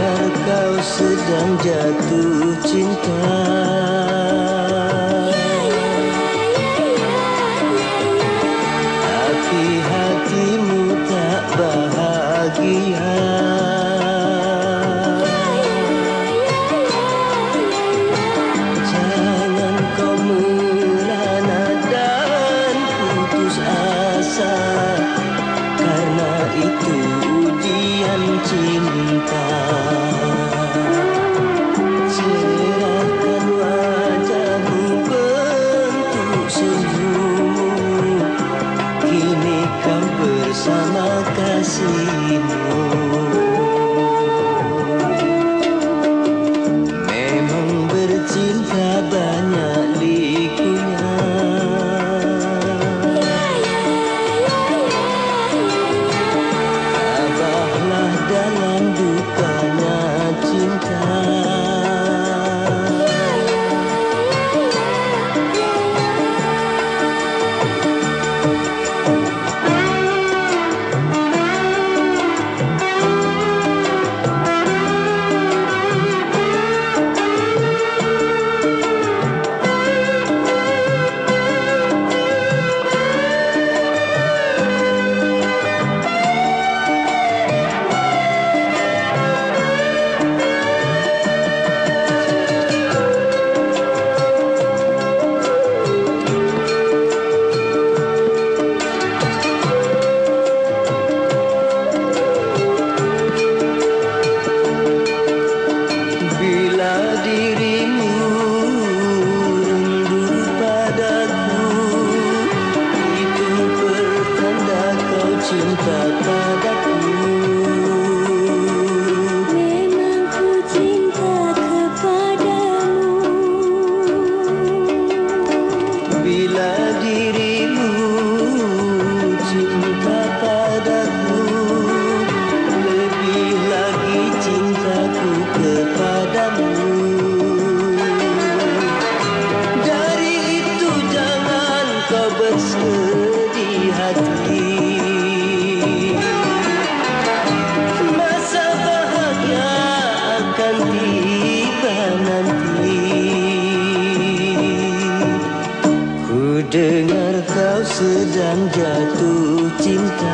dengar kau sedang jatuh cinta, tapi hatimu tak bahagia. Jangan kau merana dan putus asa, karena itu ujian cinta. Cerahkan wajahmu, bentuk senyummu, kini kau bersama kasihmu. Memang bercinta banyak likunya, tabahlah dalam dukanya cinta. Bila dirimu rindu padaku, itu pertanda kau cinta padaku. Memang ku cinta kepadamu. Bila dirimu cinta padaku, lebih lagi cintaku kepadamu. Dari itu jangan kau bersedih hati, masa bahagia akan tiba nanti. Ku dengar kau sedang jatuh cinta,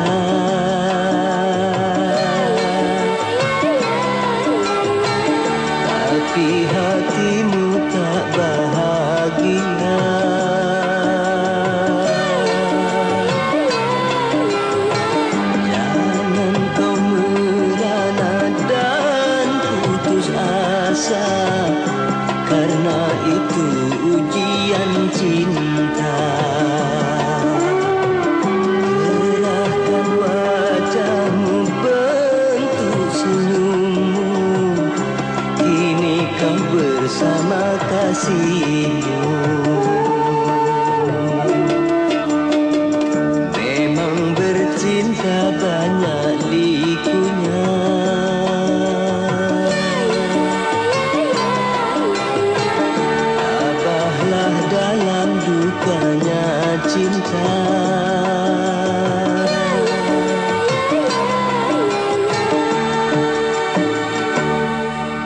tapi hatimu tak bahagia. Jangan kau merana dan putus asa, karena itu ujian cinta. Cerahkan wajahmu, bentuk senyummu, kini kau bersama kasihmu. Memang bercinta banyak likunya, tabahlah dalam dukanya cinta.